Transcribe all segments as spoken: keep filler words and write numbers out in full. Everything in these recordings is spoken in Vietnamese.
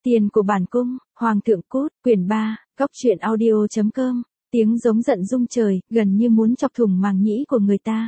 Tiền của bản cung, Hoàng thượng cút, quyển ba, Cóc truyện audio chấm com, tiếng giống giận rung trời, gần như muốn chọc thủng màng nhĩ của người ta.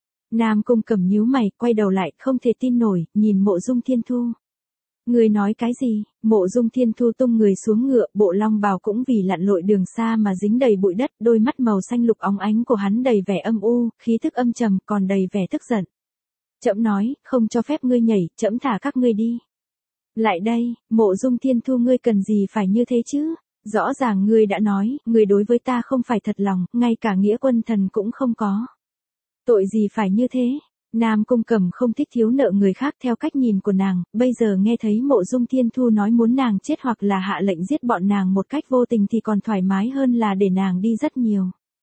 Nam Cung Cẩm nhíu mày, quay đầu lại, không thể tin nổi, nhìn Mộ Dung Thiên Thu. Người nói cái gì? Mộ Dung Thiên Thu tung người xuống ngựa, bộ long bào cũng vì lặn lội đường xa mà dính đầy bụi đất, đôi mắt màu xanh lục óng ánh của hắn đầy vẻ âm u, khí thức âm trầm, còn đầy vẻ tức giận. Trẫm nói, không cho phép ngươi nhảy, trẫm thả các ngươi đi. Lại đây, Mộ Dung Thiên Thu, ngươi cần gì phải như thế chứ? Rõ ràng ngươi đã nói, ngươi đối với ta không phải thật lòng, ngay cả nghĩa quân thần cũng không có. Tội gì phải như thế? Nam Cung Cẩm không thích thiếu nợ người khác theo cách nhìn của nàng, bây giờ nghe thấy Mộ Dung Thiên Thu nói muốn nàng chết hoặc là hạ lệnh giết bọn nàng một cách vô tình thì còn thoải mái hơn là để nàng đi rất nhiều.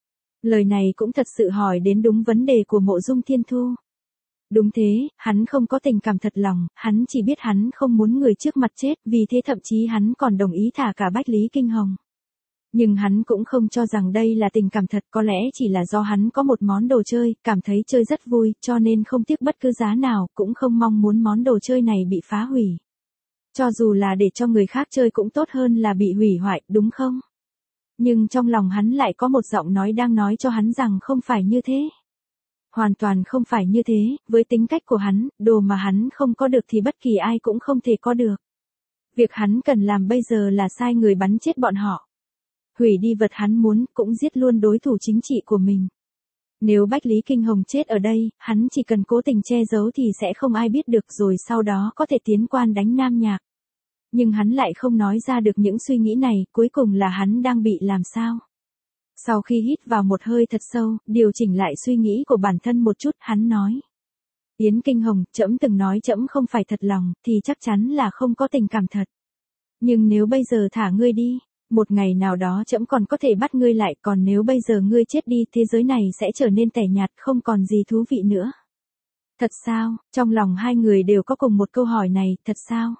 Lời này cũng thật sự hỏi đến đúng vấn đề của Mộ Dung Thiên Thu. Đúng thế, hắn không có tình cảm thật lòng, hắn chỉ biết hắn không muốn người trước mặt chết, vì thế thậm chí hắn còn đồng ý thả cả Bách Lý Kinh Hồng. Nhưng hắn cũng không cho rằng đây là tình cảm thật, có lẽ chỉ là do hắn có một món đồ chơi, cảm thấy chơi rất vui, cho nên không tiếc bất cứ giá nào, cũng không mong muốn món đồ chơi này bị phá hủy. Cho dù là để cho người khác chơi cũng tốt hơn là bị hủy hoại, đúng không? Nhưng trong lòng hắn lại có một giọng nói đang nói cho hắn rằng không phải như thế. Hoàn toàn không phải như thế, với tính cách của hắn, đồ mà hắn không có được thì bất kỳ ai cũng không thể có được. Việc hắn cần làm bây giờ là sai người bắn chết bọn họ. Hủy đi vật hắn muốn, cũng giết luôn đối thủ chính trị của mình. Nếu Bách Lý Kinh Hồng chết ở đây, hắn chỉ cần cố tình che giấu thì sẽ không ai biết được, rồi sau đó có thể tiến quan đánh Nam Nhạc. Nhưng hắn lại không nói ra được những suy nghĩ này, cuối cùng là hắn đang bị làm sao? Sau khi hít vào một hơi thật sâu, điều chỉnh lại suy nghĩ của bản thân một chút, hắn nói. Yến Kinh Hồng, trẫm từng nói trẫm không phải thật lòng, thì chắc chắn là không có tình cảm thật. Nhưng nếu bây giờ thả ngươi đi, một ngày nào đó trẫm còn có thể bắt ngươi lại, còn nếu bây giờ ngươi chết đi, thế giới này sẽ trở nên tẻ nhạt, không còn gì thú vị nữa. Thật sao? Trong lòng hai người đều có cùng một câu hỏi này, thật sao?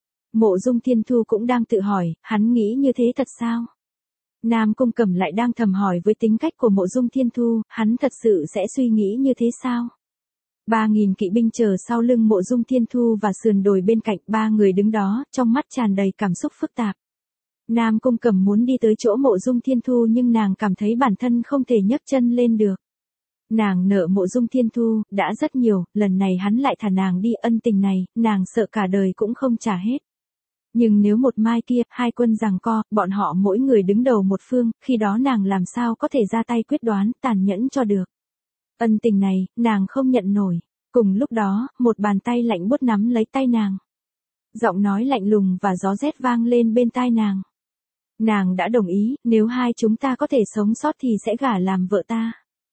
Mộ Dung Thiên Thu cũng đang tự hỏi, hắn nghĩ như thế thật sao? Nam Cung Cẩm lại đang thầm hỏi với tính cách của Mộ Dung Thiên Thu, hắn thật sự sẽ suy nghĩ như thế sao? Ba nghìn kỵ binh chờ sau lưng Mộ Dung Thiên Thu và sườn đồi bên cạnh, ba người đứng đó, trong mắt tràn đầy cảm xúc phức tạp. Nam Cung Cẩm muốn đi tới chỗ Mộ Dung Thiên Thu nhưng nàng cảm thấy bản thân không thể nhấc chân lên được. Nàng nợ Mộ Dung Thiên Thu, đã rất nhiều, lần này hắn lại thả nàng đi, ân tình này, nàng sợ cả đời cũng không trả hết. Nhưng nếu một mai kia, hai quân giằng co, bọn họ mỗi người đứng đầu một phương, khi đó nàng làm sao có thể ra tay quyết đoán, tàn nhẫn cho được. Ân tình này, nàng không nhận nổi. Cùng lúc đó, một bàn tay lạnh buốt nắm lấy tay nàng. Giọng nói lạnh lùng và gió rét vang lên bên tai nàng. Nàng đã đồng ý, nếu hai chúng ta có thể sống sót thì sẽ gả làm vợ ta.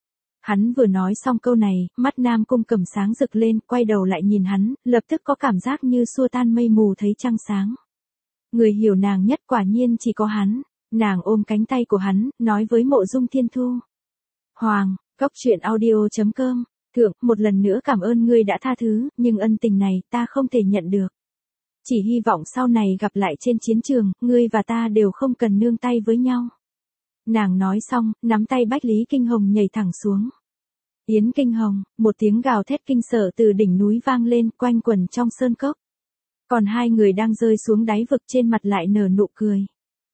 Hắn vừa nói xong câu này, mắt Nam Cung Cẩm sáng rực lên, quay đầu lại nhìn hắn, lập tức có cảm giác như xua tan mây mù thấy trăng sáng. Người hiểu nàng nhất quả nhiên chỉ có hắn. Nàng ôm cánh tay của hắn, nói với Mộ Dung Thiên Thu. Hoàng, Cóc truyện audio chấm com, thượng, một lần nữa cảm ơn ngươi đã tha thứ, nhưng ân tình này ta không thể nhận được. Chỉ hy vọng sau này gặp lại trên chiến trường, ngươi và ta đều không cần nương tay với nhau. Nàng nói xong, nắm tay Bách Lý Kinh Hồng nhảy thẳng xuống. Yến Kinh Hồng, một tiếng gào thét kinh sợ từ đỉnh núi vang lên, quanh quẩn trong sơn cốc. Còn hai người đang rơi xuống đáy vực, trên mặt lại nở nụ cười.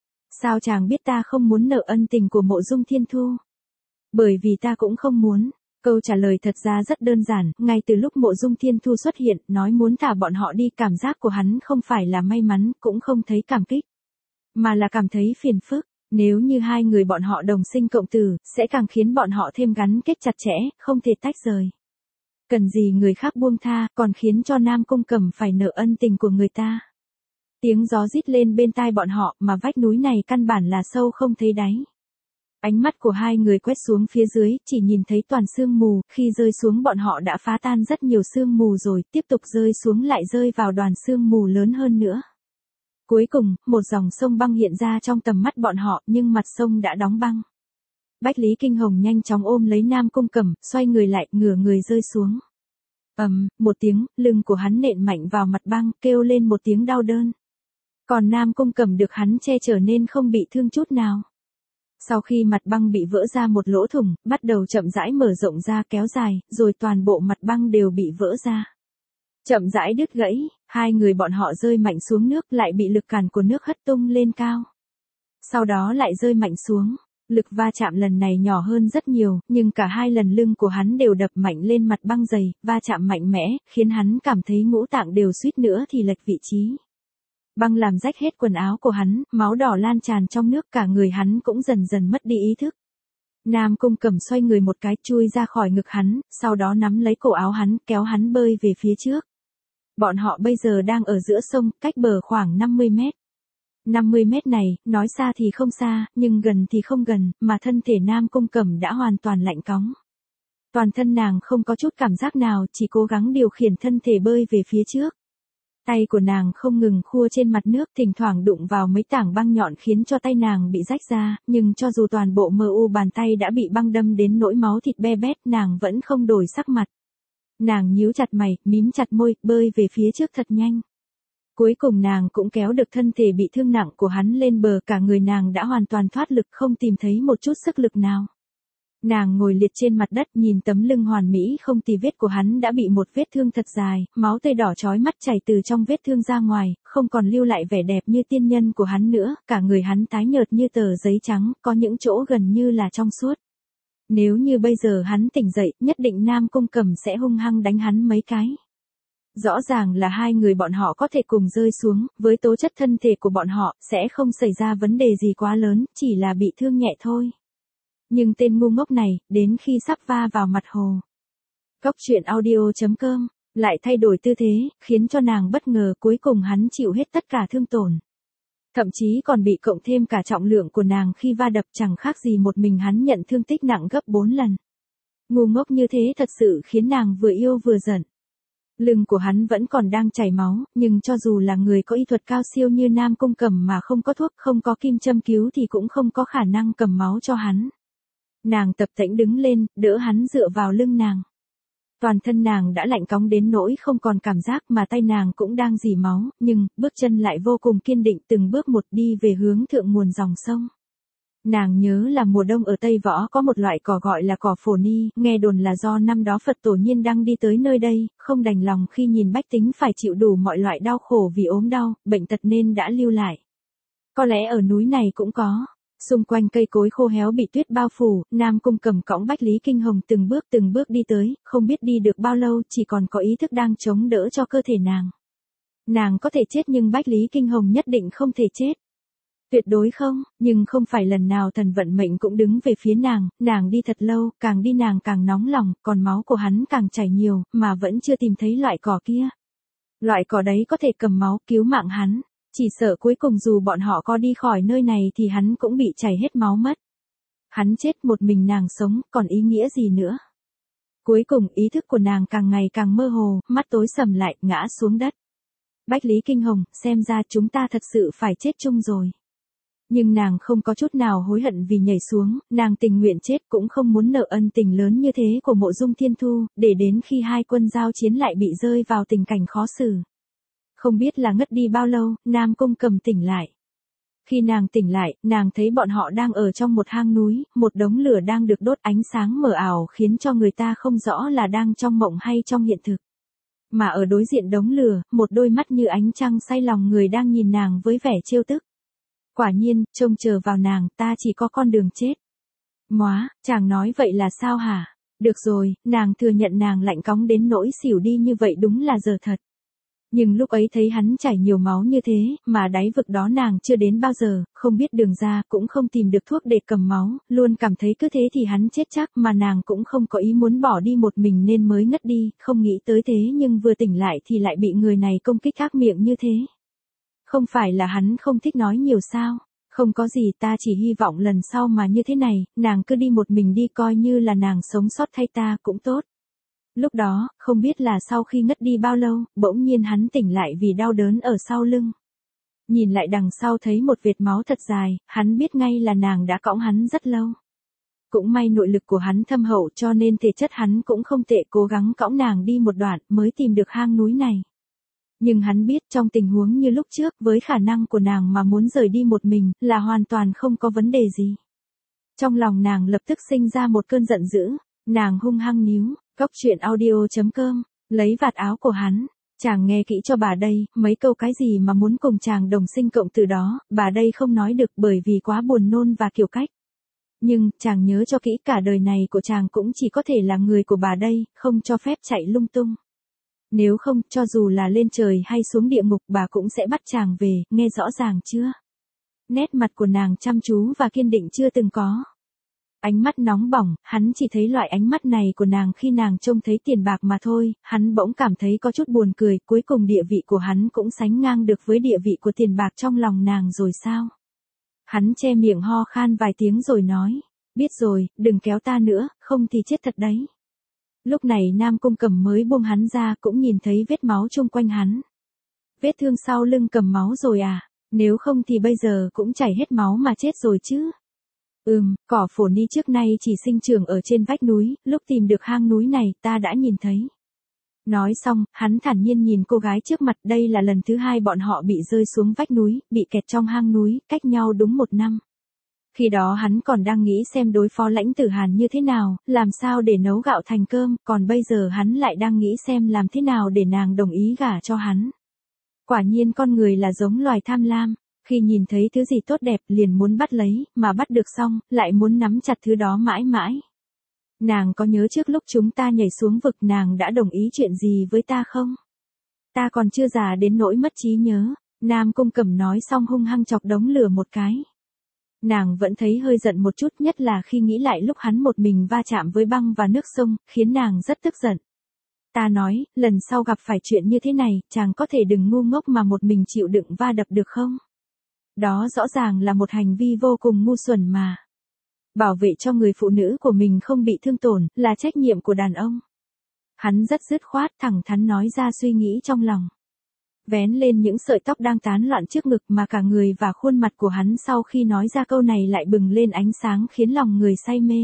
Sao chàng biết ta không muốn nợ ân tình của Mộ Dung Thiên Thu? Bởi vì ta cũng không muốn. Câu trả lời thật ra rất đơn giản, ngay từ lúc Mộ Dung Thiên Thu xuất hiện, nói muốn thả bọn họ đi, cảm giác của hắn không phải là may mắn, cũng không thấy cảm kích, mà là cảm thấy phiền phức. Nếu như hai người bọn họ đồng sinh cộng tử, sẽ càng khiến bọn họ thêm gắn kết chặt chẽ, không thể tách rời. Cần gì người khác buông tha, còn khiến cho Nam Cung Cẩm phải nợ ân tình của người ta. Tiếng gió rít lên bên tai bọn họ, mà vách núi này căn bản là sâu không thấy đáy. Ánh mắt của hai người quét xuống phía dưới, chỉ nhìn thấy toàn sương mù, khi rơi xuống bọn họ đã phá tan rất nhiều sương mù rồi, tiếp tục rơi xuống lại rơi vào đoàn sương mù lớn hơn nữa. Cuối cùng, một dòng sông băng hiện ra trong tầm mắt bọn họ, nhưng mặt sông đã đóng băng. Bách Lý Kinh Hồng nhanh chóng ôm lấy Nam Cung Cẩm, xoay người lại, ngửa người rơi xuống. Ầm, um, một tiếng, lưng của hắn nện mạnh vào mặt băng, kêu lên một tiếng đau đớn. Còn Nam Cung Cẩm được hắn che chở nên không bị thương chút nào. Sau khi mặt băng bị vỡ ra một lỗ thủng, bắt đầu chậm rãi mở rộng ra kéo dài, rồi toàn bộ mặt băng đều bị vỡ ra. chậm rãi đứt gãy, hai người bọn họ rơi mạnh xuống nước lại bị lực cản của nước hất tung lên cao. Sau đó lại rơi mạnh xuống, lực va chạm lần này nhỏ hơn rất nhiều, nhưng cả hai lần lưng của hắn đều đập mạnh lên mặt băng dày, va chạm mạnh mẽ, khiến hắn cảm thấy ngũ tạng đều suýt nữa thì lệch vị trí. Băng làm rách hết quần áo của hắn, máu đỏ lan tràn trong nước, cả người hắn cũng dần dần mất đi ý thức. Nam Cung Cẩm xoay người một cái chui ra khỏi ngực hắn, sau đó nắm lấy cổ áo hắn, kéo hắn bơi về phía trước. Bọn họ bây giờ đang ở giữa sông, cách bờ khoảng năm mươi mét. năm mươi mét này, nói xa thì không xa, nhưng gần thì không gần, mà thân thể Nam Cung Cẩm đã hoàn toàn lạnh cóng. Toàn thân nàng không có chút cảm giác nào, chỉ cố gắng điều khiển thân thể bơi về phía trước. Tay của nàng không ngừng khua trên mặt nước, thỉnh thoảng đụng vào mấy tảng băng nhọn khiến cho tay nàng bị rách ra, nhưng cho dù toàn bộ mờ u bàn tay đã bị băng đâm đến nỗi máu thịt be bét, nàng vẫn không đổi sắc mặt. Nàng nhíu chặt mày, mím chặt môi, bơi về phía trước thật nhanh. Cuối cùng nàng cũng kéo được thân thể bị thương nặng của hắn lên bờ, cả người nàng đã hoàn toàn thoát lực, không tìm thấy một chút sức lực nào. Nàng ngồi liệt trên mặt đất, nhìn tấm lưng hoàn mỹ không tì vết của hắn đã bị một vết thương thật dài, máu tươi đỏ chói mắt chảy từ trong vết thương ra ngoài, không còn lưu lại vẻ đẹp như tiên nhân của hắn nữa, cả người hắn tái nhợt như tờ giấy trắng, có những chỗ gần như là trong suốt. Nếu như bây giờ hắn tỉnh dậy, nhất định Nam Cung Cẩm sẽ hung hăng đánh hắn mấy cái. Rõ ràng là hai người bọn họ có thể cùng rơi xuống, với tố chất thân thể của bọn họ, sẽ không xảy ra vấn đề gì quá lớn, chỉ là bị thương nhẹ thôi. Nhưng tên ngu ngốc này, đến khi sắp va vào mặt hồ. Cóc truyện audio chấm com, lại thay đổi tư thế, khiến cho nàng bất ngờ, cuối cùng hắn chịu hết tất cả thương tổn. Thậm chí còn bị cộng thêm cả trọng lượng của nàng khi va đập, chẳng khác gì một mình hắn nhận thương tích nặng gấp bốn lần. Ngu ngốc như thế thật sự khiến nàng vừa yêu vừa giận. Lưng của hắn vẫn còn đang chảy máu, nhưng cho dù là người có y thuật cao siêu như Nam Cung Cẩm mà không có thuốc, không có kim châm cứu thì cũng không có khả năng cầm máu cho hắn. Nàng tập tễnh đứng lên, đỡ hắn dựa vào lưng nàng. Toàn thân nàng đã lạnh cóng đến nỗi không còn cảm giác, mà tay nàng cũng đang rỉ máu, nhưng bước chân lại vô cùng kiên định, từng bước một đi về hướng thượng nguồn dòng sông. Nàng nhớ là mùa đông ở Tây Võ có một loại cỏ gọi là cỏ phổ ni, nghe đồn là do năm đó Phật tổ nhiên đang đi tới nơi đây, không đành lòng khi nhìn bách tính phải chịu đủ mọi loại đau khổ vì ốm đau, bệnh tật nên đã lưu lại. Có lẽ ở núi này cũng có. Xung quanh cây cối khô héo bị tuyết bao phủ, Nam Cung Cẩm cõng Bách Lý Kinh Hồng từng bước từng bước đi tới, không biết đi được bao lâu, chỉ còn có ý thức đang chống đỡ cho cơ thể nàng. Nàng có thể chết nhưng Bách Lý Kinh Hồng nhất định không thể chết. Tuyệt đối không, nhưng không phải lần nào thần vận mệnh cũng đứng về phía nàng, nàng đi thật lâu, càng đi nàng càng nóng lòng, còn máu của hắn càng chảy nhiều, mà vẫn chưa tìm thấy loại cỏ kia. Loại cỏ đấy có thể cầm máu cứu mạng hắn. Chỉ sợ cuối cùng dù bọn họ có đi khỏi nơi này thì hắn cũng bị chảy hết máu mất. Hắn chết một mình nàng sống, còn ý nghĩa gì nữa? Cuối cùng ý thức của nàng càng ngày càng mơ hồ, mắt tối sầm lại, ngã xuống đất. Bách Lý Kinh Hồng, xem ra chúng ta thật sự phải chết chung rồi. Nhưng nàng không có chút nào hối hận vì nhảy xuống, nàng tình nguyện chết cũng không muốn nợ ân tình lớn như thế của Mộ Dung Thiên Thu, để đến khi hai quân giao chiến lại bị rơi vào tình cảnh khó xử. Không biết là ngất đi bao lâu, Nam Cung Cẩm tỉnh lại. Khi nàng tỉnh lại, nàng thấy bọn họ đang ở trong một hang núi, một đống lửa đang được đốt, ánh sáng mờ ảo khiến cho người ta không rõ là đang trong mộng hay trong hiện thực. Mà ở đối diện đống lửa, một đôi mắt như ánh trăng say lòng người đang nhìn nàng với vẻ trêu tức. Quả nhiên, trông chờ vào nàng, ta chỉ có con đường chết. Móa, chàng nói vậy là sao hả? Được rồi, nàng thừa nhận nàng lạnh cóng đến nỗi xỉu đi như vậy đúng là giờ thật. Nhưng lúc ấy thấy hắn chảy nhiều máu như thế, mà đáy vực đó nàng chưa đến bao giờ, không biết đường ra, cũng không tìm được thuốc để cầm máu, luôn cảm thấy cứ thế thì hắn chết chắc, mà nàng cũng không có ý muốn bỏ đi một mình nên mới ngất đi, không nghĩ tới thế nhưng vừa tỉnh lại thì lại bị người này công kích ác miệng như thế. Không phải là hắn không thích nói nhiều sao? Không có gì, ta chỉ hy vọng lần sau mà như thế này, nàng cứ đi một mình đi, coi như là nàng sống sót thay ta cũng tốt. Lúc đó, không biết là sau khi ngất đi bao lâu, bỗng nhiên hắn tỉnh lại vì đau đớn ở sau lưng. Nhìn lại đằng sau thấy một vệt máu thật dài, hắn biết ngay là nàng đã cõng hắn rất lâu. Cũng may nội lực của hắn thâm hậu cho nên thể chất hắn cũng không tệ, cố gắng cõng nàng đi một đoạn mới tìm được hang núi này. Nhưng hắn biết trong tình huống như lúc trước, với khả năng của nàng mà muốn rời đi một mình, là hoàn toàn không có vấn đề gì. Trong lòng nàng lập tức sinh ra một cơn giận dữ, nàng hung hăng níu, cóc truyện audio chấm com, lấy vạt áo của hắn, Chàng nghe kỹ cho bà đây, mấy câu cái gì mà muốn cùng chàng đồng sinh cộng từ đó, bà đây không nói được bởi vì quá buồn nôn và kiểu cách. Nhưng, chàng nhớ cho kỹ cả đời này của chàng cũng chỉ có thể là người của bà đây, không cho phép chạy lung tung. Nếu không, cho dù là lên trời hay xuống địa ngục bà cũng sẽ bắt chàng về, nghe rõ ràng chưa? Nét mặt của nàng chăm chú và kiên định chưa từng có. Ánh mắt nóng bỏng, hắn chỉ thấy loại ánh mắt này của nàng khi nàng trông thấy tiền bạc mà thôi, hắn bỗng cảm thấy có chút buồn cười, cuối cùng địa vị của hắn cũng sánh ngang được với địa vị của tiền bạc trong lòng nàng rồi sao? Hắn che miệng ho khan vài tiếng rồi nói, biết rồi, đừng kéo ta nữa, không thì chết thật đấy. Lúc này Nam Cung Cẩm mới buông hắn ra cũng nhìn thấy vết máu chung quanh hắn. Vết thương sau lưng cầm máu rồi à, nếu không thì bây giờ cũng chảy hết máu mà chết rồi chứ. Ừm, cỏ phổ ni trước nay chỉ sinh trưởng ở trên vách núi, lúc tìm được hang núi này ta đã nhìn thấy. Nói xong, hắn thản nhiên nhìn cô gái trước mặt, đây là lần thứ hai bọn họ bị rơi xuống vách núi, bị kẹt trong hang núi, cách nhau đúng một năm. Khi đó hắn còn đang nghĩ xem đối phó Lãnh Tử Hàn như thế nào, làm sao để nấu gạo thành cơm, còn bây giờ hắn lại đang nghĩ xem làm thế nào để nàng đồng ý gả cho hắn. Quả nhiên con người là giống loài tham lam, khi nhìn thấy thứ gì tốt đẹp liền muốn bắt lấy, mà bắt được xong, lại muốn nắm chặt thứ đó mãi mãi. Nàng có nhớ trước lúc chúng ta nhảy xuống vực nàng đã đồng ý chuyện gì với ta không? Ta còn chưa già đến nỗi mất trí nhớ, Nam Cung Cẩm nói xong hung hăng chọc đống lửa một cái. Nàng vẫn thấy hơi giận một chút, nhất là khi nghĩ lại lúc hắn một mình va chạm với băng và nước sông, khiến nàng rất tức giận. Ta nói, lần sau gặp phải chuyện như thế này, chàng có thể đừng ngu ngốc mà một mình chịu đựng va đập được không? Đó rõ ràng là một hành vi vô cùng ngu xuẩn mà. Bảo vệ cho người phụ nữ của mình không bị thương tổn, là trách nhiệm của đàn ông. Hắn rất dứt khoát thẳng thắn nói ra suy nghĩ trong lòng. Vén lên những sợi tóc đang tán loạn trước ngực mà cả người và khuôn mặt của hắn sau khi nói ra câu này lại bừng lên ánh sáng khiến lòng người say mê.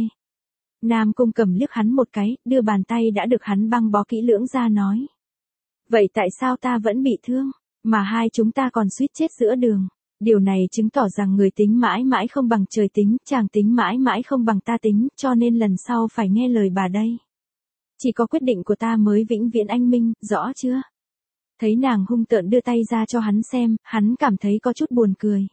Nam Cung Cẩm liếc hắn một cái, đưa bàn tay đã được hắn băng bó kỹ lưỡng ra nói. Vậy tại sao ta vẫn bị thương, mà hai chúng ta còn suýt chết giữa đường? Điều này chứng tỏ rằng người tính mãi mãi không bằng trời tính, chàng tính mãi mãi không bằng ta tính, cho nên lần sau phải nghe lời bà đây. Chỉ có quyết định của ta mới vĩnh viễn anh minh, rõ chưa? Thấy nàng hung tợn đưa tay ra cho hắn xem, hắn cảm thấy có chút buồn cười.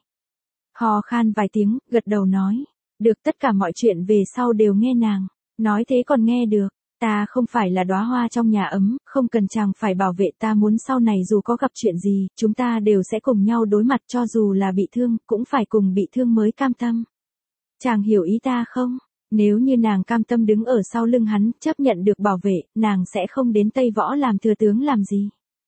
Hò khan vài tiếng, gật đầu nói. Được, tất cả mọi chuyện về sau đều nghe nàng. Nói thế còn nghe được. Ta không phải là đóa hoa trong nhà ấm, không cần chàng phải bảo vệ, ta muốn sau này dù có gặp chuyện gì, chúng ta đều sẽ cùng nhau đối mặt, cho dù là bị thương, cũng phải cùng bị thương mới cam tâm. Chàng hiểu ý ta không? Nếu như nàng cam tâm đứng ở sau lưng hắn, chấp nhận được bảo vệ, nàng sẽ không đến Tây Võ làm thừa tướng làm gì.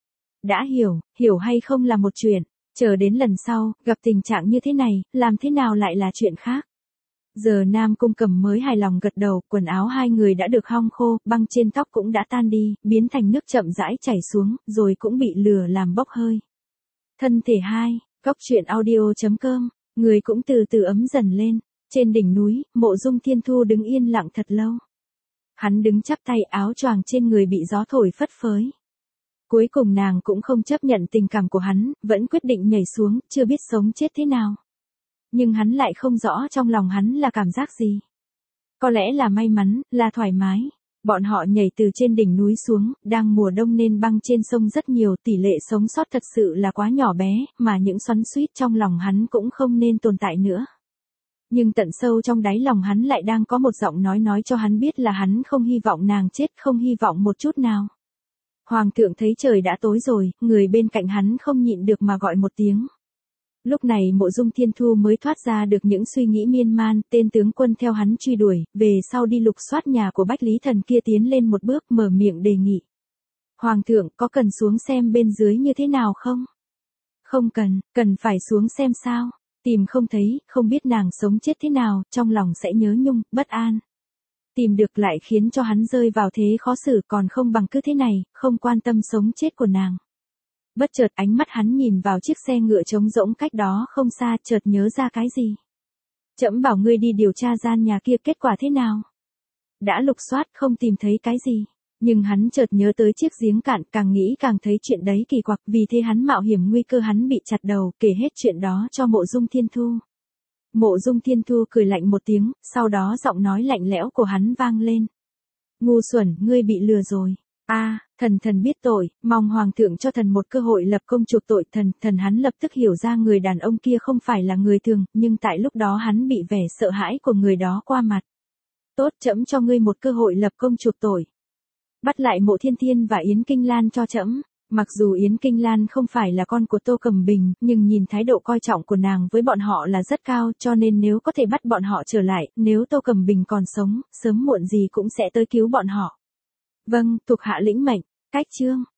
Đã hiểu, hiểu hay không là một chuyện, chờ đến lần sau, gặp tình trạng như thế này, làm thế nào lại là chuyện khác. Giờ Nam Cung Cẩm mới hài lòng gật đầu, quần áo hai người đã được hong khô, băng trên tóc cũng đã tan đi, biến thành nước chậm rãi chảy xuống, rồi cũng bị lửa làm bốc hơi. Thân thể hai, góc truyện audio chấm com, người cũng từ từ ấm dần lên. Trên đỉnh núi, Mộ Dung Thiên Thu đứng yên lặng thật lâu. Hắn đứng chắp tay, áo choàng trên người bị gió thổi phất phới. Cuối cùng nàng cũng không chấp nhận tình cảm của hắn, vẫn quyết định nhảy xuống, chưa biết sống chết thế nào. Nhưng hắn lại không rõ trong lòng hắn là cảm giác gì. Có lẽ là may mắn, là thoải mái. Bọn họ nhảy từ trên đỉnh núi xuống, đang mùa đông nên băng trên sông rất nhiều, tỷ lệ sống sót thật sự là quá nhỏ bé, mà những xoắn xuýt trong lòng hắn cũng không nên tồn tại nữa. Nhưng tận sâu trong đáy lòng hắn lại đang có một giọng nói nói cho hắn biết là hắn không hy vọng nàng chết, không hy vọng một chút nào. Hoàng thượng thấy trời đã tối rồi, người bên cạnh hắn không nhịn được mà gọi một tiếng. Lúc này Mộ Dung Thiên Thu mới thoát ra được những suy nghĩ miên man, tên tướng quân theo hắn truy đuổi, về sau đi lục soát nhà của Bách Lý Thần kia tiến lên một bước mở miệng đề nghị. Hoàng thượng có cần xuống xem bên dưới như thế nào không? Không cần, cần phải xuống xem sao? Tìm không thấy, không biết nàng sống chết thế nào, trong lòng sẽ nhớ nhung, bất an. Tìm được lại khiến cho hắn rơi vào thế khó xử, còn không bằng cứ thế này, không quan tâm sống chết của nàng. Bất chợt ánh mắt hắn nhìn vào chiếc xe ngựa trống rỗng cách đó không xa, chợt nhớ ra cái gì. Trẫm bảo ngươi đi điều tra gian nhà kia, kết quả thế nào? Đã lục soát không tìm thấy cái gì. Nhưng hắn chợt nhớ tới chiếc giếng cạn, càng nghĩ càng thấy chuyện đấy kỳ quặc, vì thế hắn mạo hiểm nguy cơ hắn bị chặt đầu, kể hết chuyện đó cho Mộ Dung Thiên Thu. Mộ Dung Thiên Thu cười lạnh một tiếng, sau đó giọng nói lạnh lẽo của hắn vang lên. Ngu xuẩn, ngươi bị lừa rồi. A, thần thần biết tội, mong hoàng thượng cho thần một cơ hội lập công chuộc tội. Thần, thần hắn lập tức hiểu ra người đàn ông kia không phải là người thường, nhưng tại lúc đó hắn bị vẻ sợ hãi của người đó qua mặt. Tốt, trẫm cho ngươi một cơ hội lập công chuộc tội. Bắt lại Mộ Thiên Thiên và Yến Kinh Lan cho trẫm. Mặc dù Yến Kinh Lan không phải là con của Tô Cẩm Bình, nhưng nhìn thái độ coi trọng của nàng với bọn họ là rất cao, cho nên nếu có thể bắt bọn họ trở lại, nếu Tô Cẩm Bình còn sống, sớm muộn gì cũng sẽ tới cứu bọn họ. Vâng, thuộc hạ lĩnh mệnh. Cách chương